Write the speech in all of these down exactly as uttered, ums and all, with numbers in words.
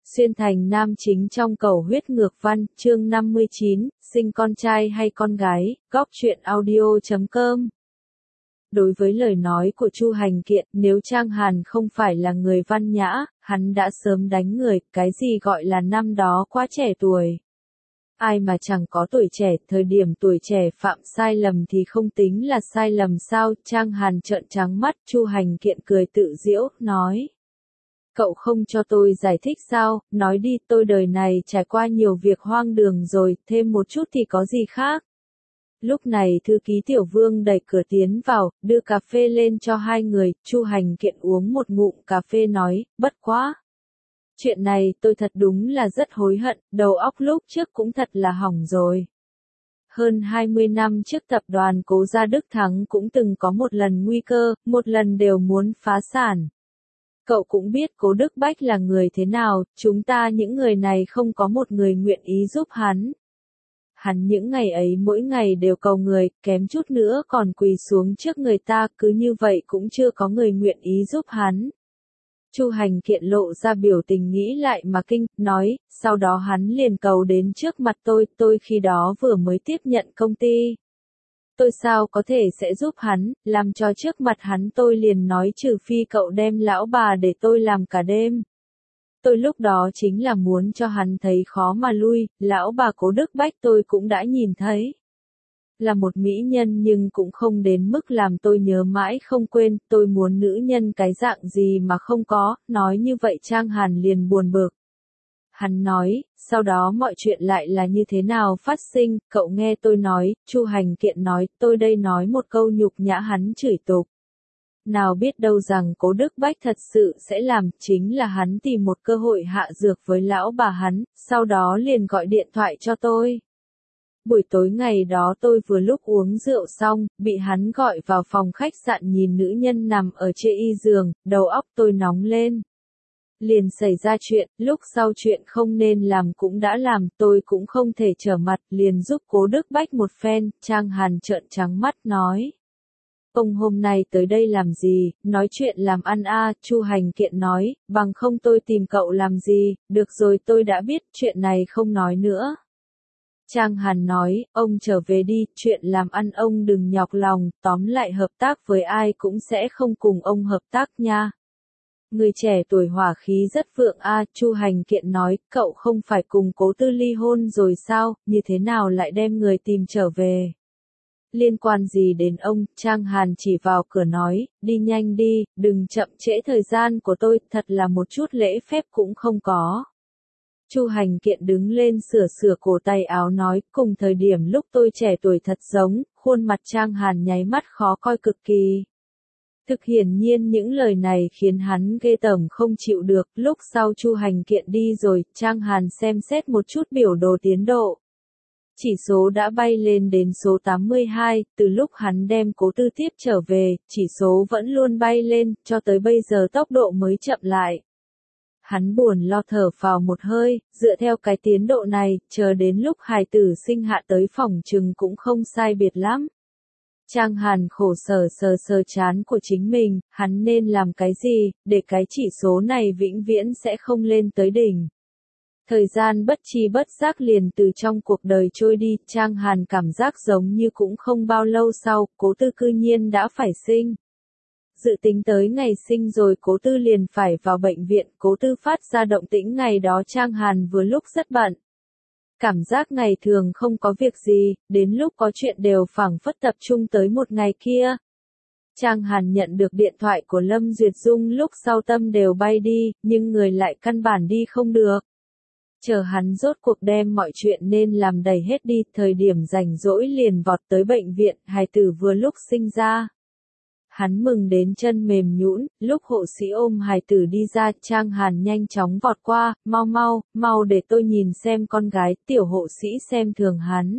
Xuyên thành nam chính trong Cầu huyết ngược văn, chương năm mươi chín, sinh con trai hay con gái, góc truyện audio chấm com. Đối với lời nói của Chu Hành Kiện, nếu Trang Hàn không phải là người văn nhã, hắn đã sớm đánh người, cái gì gọi là năm đó quá trẻ tuổi. Ai mà chẳng có tuổi trẻ, thời điểm tuổi trẻ phạm sai lầm thì không tính là sai lầm sao? Trang Hàn trợn trắng mắt, Chu Hành Kiện cười tự giễu, nói. Cậu không cho tôi giải thích sao, nói đi, tôi đời này trải qua nhiều việc hoang đường rồi, thêm một chút thì có gì khác. Lúc này thư ký Tiểu Vương đẩy cửa tiến vào, đưa cà phê lên cho hai người, Chu Hành Kiện uống một ngụm cà phê nói, bất quá. Chuyện này tôi thật đúng là rất hối hận, đầu óc lúc trước cũng thật là hỏng rồi. Hơn hai mươi năm trước tập đoàn Cố Gia Đức Thắng cũng từng có một lần nguy cơ, một lần đều muốn phá sản. Cậu cũng biết Cố Đức Bách là người thế nào, chúng ta những người này không có một người nguyện ý giúp hắn. Hắn những ngày ấy mỗi ngày đều cầu người, kém chút nữa còn quỳ xuống trước người ta, cứ như vậy cũng chưa có người nguyện ý giúp hắn. Chu Hành Kiện lộ ra biểu tình nghĩ lại mà kinh, nói, sau đó hắn liền cầu đến trước mặt tôi, tôi khi đó vừa mới tiếp nhận công ty. Tôi sao có thể sẽ giúp hắn, làm cho trước mặt hắn tôi liền nói trừ phi cậu đem lão bà để tôi làm cả đêm. Tôi lúc đó chính là muốn cho hắn thấy khó mà lui, lão bà Cố Đức Bách tôi cũng đã nhìn thấy. Là một mỹ nhân nhưng cũng không đến mức làm tôi nhớ mãi không quên, tôi muốn nữ nhân cái dạng gì mà không có, nói như vậy Trang Hàn liền buồn bực. Hắn nói, sau đó mọi chuyện lại là như thế nào phát sinh, cậu nghe tôi nói, Chu Hành Kiện nói, tôi đây nói một câu nhục nhã hắn chửi tục. Nào biết đâu rằng Cố Đức Bách thật sự sẽ làm, chính là hắn tìm một cơ hội hạ dược với lão bà hắn, sau đó liền gọi điện thoại cho tôi. Buổi tối ngày đó tôi vừa lúc uống rượu xong, bị hắn gọi vào phòng khách sạn nhìn nữ nhân nằm ở trên y giường, đầu óc tôi nóng lên. Liền xảy ra chuyện, lúc sau chuyện không nên làm cũng đã làm, tôi cũng không thể trở mặt, liền giúp Cố Đức Bách một phen, Trang Hàn trợn trắng mắt nói. Ông hôm nay tới đây làm gì, nói chuyện làm ăn a à, Chu Hành Kiện nói, bằng không tôi tìm cậu làm gì, được rồi tôi đã biết, chuyện này không nói nữa. Trang Hàn nói, ông trở về đi, chuyện làm ăn ông đừng nhọc lòng, tóm lại hợp tác với ai cũng sẽ không cùng ông hợp tác nha. Người trẻ tuổi hỏa khí rất vượng a à, Chu Hành Kiện nói, cậu không phải cùng Cố Tư ly hôn rồi sao, như thế nào lại đem người tìm trở về. Liên quan gì đến ông, Trang Hàn chỉ vào cửa nói, đi nhanh đi, đừng chậm trễ thời gian của tôi, thật là một chút lễ phép cũng không có. Chu Hành Kiện đứng lên sửa sửa cổ tay áo nói, cùng thời điểm lúc tôi trẻ tuổi thật giống, khuôn mặt Trang Hàn nháy mắt khó coi cực kỳ. Thực hiển nhiên những lời này khiến hắn ghê tởm không chịu được, lúc sau Chu Hành Kiện đi rồi, Trang Hàn xem xét một chút biểu đồ tiến độ. Chỉ số đã bay lên đến số tám mươi hai, từ lúc hắn đem Cố Tư tiếp trở về, chỉ số vẫn luôn bay lên, cho tới bây giờ tốc độ mới chậm lại. Hắn buồn lo thở phào một hơi, dựa theo cái tiến độ này, chờ đến lúc hài tử sinh hạ tới phòng chừng cũng không sai biệt lắm. Trang Hàn khổ sở sờ sờ chán của chính mình, hắn nên làm cái gì, để cái chỉ số này vĩnh viễn sẽ không lên tới đỉnh. Thời gian bất chi bất giác liền từ trong cuộc đời trôi đi, Trang Hàn cảm giác giống như cũng không bao lâu sau, Cố Tư cư nhiên đã phải sinh. Dự tính tới ngày sinh rồi Cố Tư liền phải vào bệnh viện, Cố Tư phát ra động tĩnh ngày đó Trang Hàn vừa lúc rất bận. Cảm giác ngày thường không có việc gì, đến lúc có chuyện đều phảng phất tập trung tới một ngày kia. Trang Hàn nhận được điện thoại của Lâm Duyệt Dung lúc sau tâm đều bay đi, nhưng người lại căn bản đi không được. Chờ hắn rốt cuộc đem mọi chuyện nên làm đầy hết đi, thời điểm rảnh rỗi liền vọt tới bệnh viện, hài tử vừa lúc sinh ra. Hắn mừng đến chân mềm nhũn, lúc hộ sĩ ôm hài tử đi ra, Trang Hàn nhanh chóng vọt qua, mau mau, mau để tôi nhìn xem con gái, tiểu hộ sĩ xem thường hắn.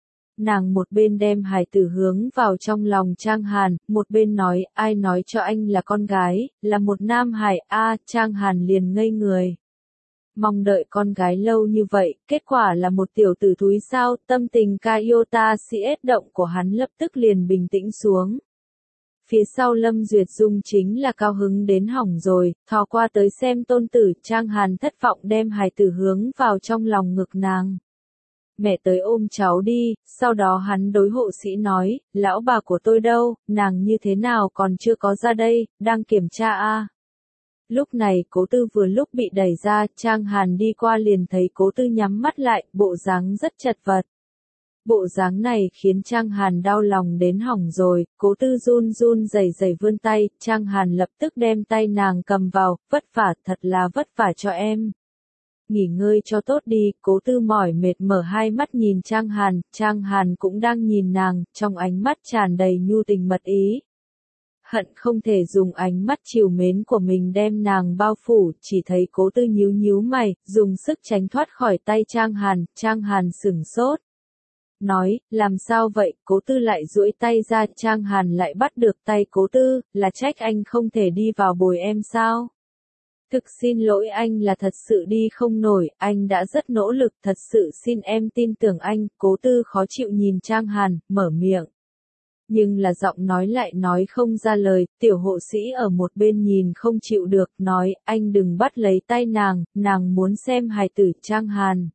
Nàng một bên đem hài tử hướng vào trong lòng Trang Hàn, một bên nói, ai nói cho anh là con gái, là một nam hài, a Trang Hàn liền ngây người. Mong đợi con gái lâu như vậy, kết quả là một tiểu tử thúi sao, tâm tình Kayota xê ét động của hắn lập tức liền bình tĩnh xuống. Phía sau Lâm Duyệt Dung chính là cao hứng đến hỏng rồi, thò qua tới xem tôn tử, Trang Hàn thất vọng đem hài tử hướng vào trong lòng ngực nàng. Mẹ tới ôm cháu đi, sau đó hắn đối hộ sĩ nói, lão bà của tôi đâu, nàng như thế nào còn chưa có ra đây, đang kiểm tra a. Lúc này Cố Tư vừa lúc bị đẩy ra, Trang Hàn đi qua liền thấy Cố Tư nhắm mắt lại, bộ dáng rất chật vật. Bộ dáng này khiến Trang Hàn đau lòng đến hỏng rồi, Cố Tư run run rẩy rẩy vươn tay, Trang Hàn lập tức đem tay nàng cầm vào, vất vả, thật là vất vả cho em. Nghỉ ngơi cho tốt đi, Cố Tư mỏi mệt mở hai mắt nhìn Trang Hàn, Trang Hàn cũng đang nhìn nàng, trong ánh mắt tràn đầy nhu tình mật ý. Hận không thể dùng ánh mắt trìu mến của mình đem nàng bao phủ, chỉ thấy Cố Tư nhíu nhíu mày, dùng sức tránh thoát khỏi tay Trang Hàn, Trang Hàn sửng sốt. Nói, làm sao vậy, Cố Tư lại duỗi tay ra, Trang Hàn lại bắt được tay Cố Tư, là trách anh không thể đi vào bồi em sao? Thực xin lỗi anh là thật sự đi không nổi, anh đã rất nỗ lực, thật sự xin em tin tưởng anh, Cố Tư khó chịu nhìn Trang Hàn, mở miệng. Nhưng là giọng nói lại nói không ra lời, tiểu hộ sĩ ở một bên nhìn không chịu được, nói, anh đừng bắt lấy tay nàng, nàng muốn xem hài tử. Trang Hàn.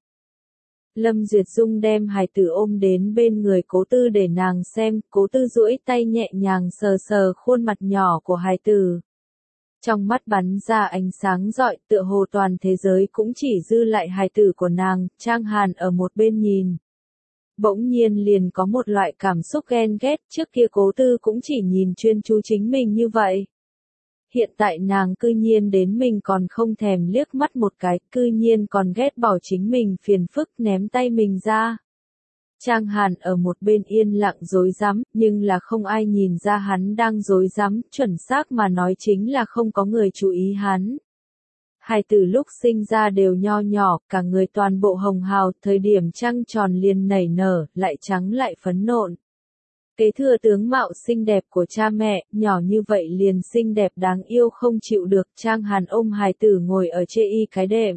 Lâm Duyệt Dung đem hài tử ôm đến bên người Cố Tư để nàng xem, Cố Tư duỗi tay nhẹ nhàng sờ sờ khuôn mặt nhỏ của hài tử. Trong mắt bắn ra ánh sáng rọi, tựa hồ toàn thế giới cũng chỉ dư lại hài tử của nàng, Trang Hàn ở một bên nhìn. Bỗng nhiên liền có một loại cảm xúc ghen ghét, trước kia Cố Tư cũng chỉ nhìn chuyên chú chính mình như vậy. Hiện tại nàng cư nhiên đến mình còn không thèm liếc mắt một cái, cư nhiên còn ghét bỏ chính mình phiền phức ném tay mình ra. Trang Hàn ở một bên yên lặng rối rắm, nhưng là không ai nhìn ra hắn đang rối rắm, chuẩn xác mà nói chính là không có người chú ý hắn. Hài tử lúc sinh ra đều nho nhỏ, cả người toàn bộ hồng hào, thời điểm trăng tròn liền nảy nở, lại trắng lại phấn nộn. Kế thừa tướng mạo xinh đẹp của cha mẹ, nhỏ như vậy liền xinh đẹp đáng yêu không chịu được, Trang Hàn ôm hài tử ngồi ở chê y cái đệm.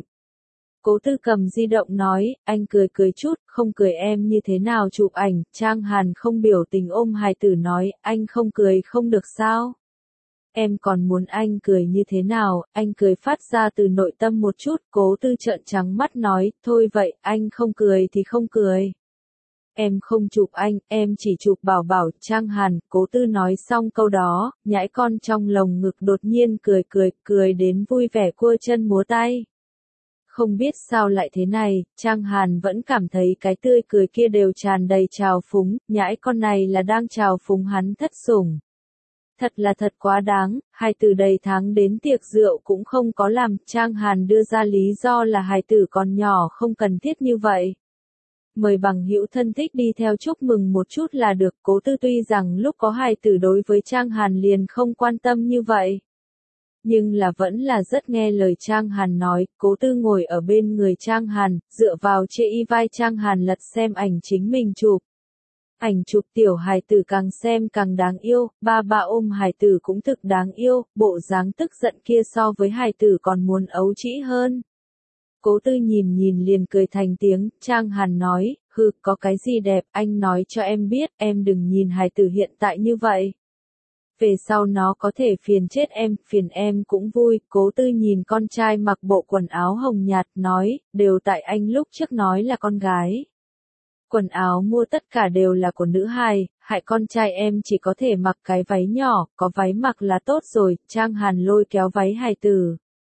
Cố Tư cầm di động nói, anh cười cười chút, không cười em như thế nào chụp ảnh, Trang Hàn không biểu tình ôm hài tử nói, anh không cười không được sao? Em còn muốn anh cười như thế nào, anh cười phát ra từ nội tâm một chút, Cố Tư trợn trắng mắt nói, thôi vậy, anh không cười thì không cười. Em không chụp anh, em chỉ chụp Bảo Bảo. Trang Hàn. Cố Tư nói xong câu đó, nhãi con trong lồng ngực đột nhiên cười cười, cười đến vui vẻ cua chân múa tay. Không biết sao lại thế này, Trang Hàn vẫn cảm thấy cái tươi cười kia đều tràn đầy trào phúng, nhãi con này là đang trào phúng hắn thất sủng. Thật là thật quá đáng, hài tử đầy tháng đến tiệc rượu cũng không có làm, Trang Hàn đưa ra lý do là hài tử còn nhỏ không cần thiết như vậy. Mời bằng hữu thân thích đi theo chúc mừng một chút là được. Cố Tư tuy rằng lúc có hài tử đối với Trang Hàn liền không quan tâm như vậy. Nhưng là vẫn là rất nghe lời Trang Hàn nói, Cố Tư ngồi ở bên người Trang Hàn, dựa vào chê y vai Trang Hàn lật xem ảnh chính mình chụp. Ảnh chụp tiểu hài tử càng xem càng đáng yêu, ba ba ôm hài tử cũng thực đáng yêu, bộ dáng tức giận kia so với hài tử còn muốn ấu trĩ hơn. Cố Tư nhìn nhìn liền cười thành tiếng, Trang Hàn nói, hừ, có cái gì đẹp, anh nói cho em biết, em đừng nhìn hài tử hiện tại như vậy. Về sau nó có thể phiền chết em, phiền em cũng vui. Cố Tư nhìn con trai mặc bộ quần áo hồng nhạt, nói, đều tại anh lúc trước nói là con gái. Quần áo mua tất cả đều là của nữ hài, hại con trai em chỉ có thể mặc cái váy nhỏ, có váy mặc là tốt rồi. Trang Hàn lôi kéo váy hài tử.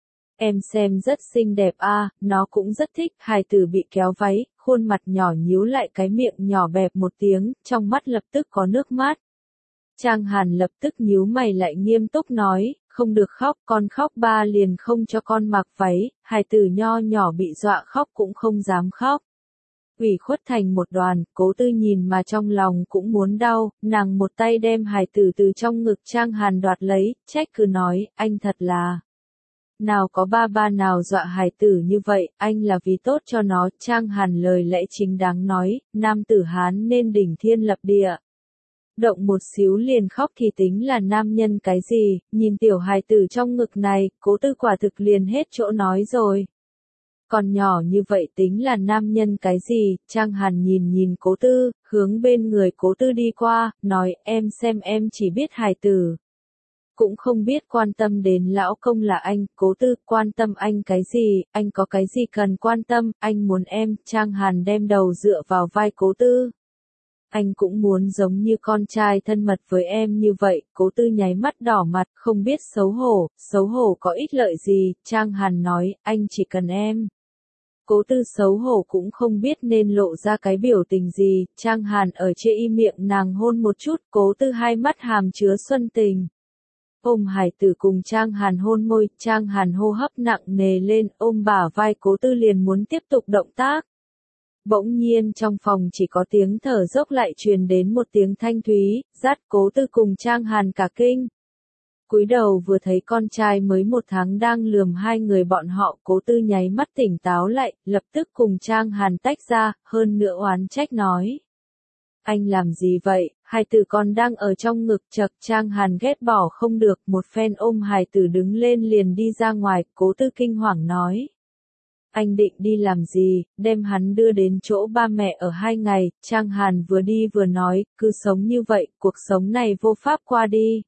Em xem rất xinh đẹp a, à, nó cũng rất thích. Hài tử bị kéo váy, khuôn mặt nhỏ nhíu lại, cái miệng nhỏ bẹp một tiếng, trong mắt lập tức có nước mắt. Trang Hàn lập tức nhíu mày lại nghiêm túc nói, không được khóc, con khóc ba liền không cho con mặc váy. Hài tử nho nhỏ bị dọa khóc cũng không dám khóc. Ủy khuất thành một đoàn, Cố Tư nhìn mà trong lòng cũng muốn đau, nàng một tay đem hài tử từ trong ngực Trang Hàn đoạt lấy, trách cứ nói, anh thật là... Nào có ba ba nào dọa hài tử như vậy, anh là vì tốt cho nó. Trang Hàn lời lẽ chính đáng nói, nam tử Hán nên đỉnh thiên lập địa. Động một xíu liền khóc thì tính là nam nhân cái gì, nhìn tiểu hài tử trong ngực này, Cố Tư quả thực liền hết chỗ nói rồi. Còn nhỏ như vậy tính là nam nhân cái gì, Trang Hàn nhìn nhìn Cố Tư, hướng bên người Cố Tư đi qua, nói em xem em chỉ biết hài tử. Cũng không biết quan tâm đến lão công là anh, Cố Tư, quan tâm anh cái gì, anh có cái gì cần quan tâm, anh muốn em, Trang Hàn đem đầu dựa vào vai Cố Tư. Anh cũng muốn giống như con trai thân mật với em như vậy, Cố Tư nháy mắt đỏ mặt, không biết xấu hổ, xấu hổ có ích lợi gì, Trang Hàn nói, anh chỉ cần em. Cố Tư xấu hổ cũng không biết nên lộ ra cái biểu tình gì, Trang Hàn ở chê y miệng nàng hôn một chút, Cố Tư hai mắt hàm chứa xuân tình. Ôm hải tử cùng Trang Hàn hôn môi, Trang Hàn hô hấp nặng nề lên, ôm bả vai Cố Tư liền muốn tiếp tục động tác. Bỗng nhiên trong phòng chỉ có tiếng thở dốc lại truyền đến một tiếng thanh thúy, dắt Cố Tư cùng Trang Hàn cả kinh. Cúi đầu vừa thấy con trai mới một tháng đang lườm hai người bọn họ, Cố Tư nháy mắt tỉnh táo lại, lập tức cùng Trang Hàn tách ra, hơn nữa oán trách nói. Anh làm gì vậy, hài tử con đang ở trong ngực chật, Trang Hàn ghét bỏ không được, một phen ôm hài tử đứng lên liền đi ra ngoài, Cố Tư kinh hoàng nói. Anh định đi làm gì, đem hắn đưa đến chỗ ba mẹ ở hai ngày, Trang Hàn vừa đi vừa nói, cứ sống như vậy, cuộc sống này vô pháp qua đi.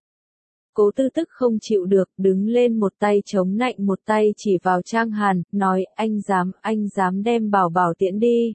Cố Tư tức không chịu được, đứng lên một tay chống nạnh một tay chỉ vào Trang Hàn, nói, anh dám, anh dám đem Bảo Bảo tiễn đi.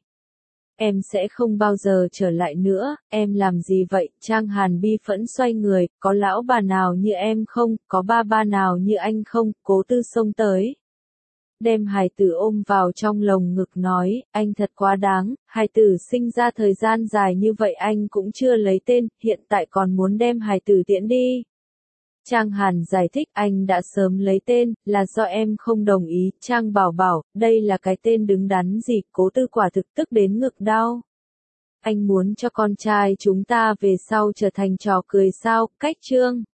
Em sẽ không bao giờ trở lại nữa, em làm gì vậy, Trang Hàn bi phẫn xoay người, có lão bà nào như em không, có ba ba nào như anh không, Cố Tư xông tới. Đem hài tử ôm vào trong lồng ngực nói, anh thật quá đáng, hài tử sinh ra thời gian dài như vậy anh cũng chưa lấy tên, hiện tại còn muốn đem hài tử tiễn đi. Trang Hàn giải thích anh đã sớm lấy tên, là do em không đồng ý, Trang Bảo Bảo, đây là cái tên đứng đắn gì, Cố Tư quả thực tức đến ngực đau. Anh muốn cho con trai chúng ta về sau trở thành trò cười sao, cách chương.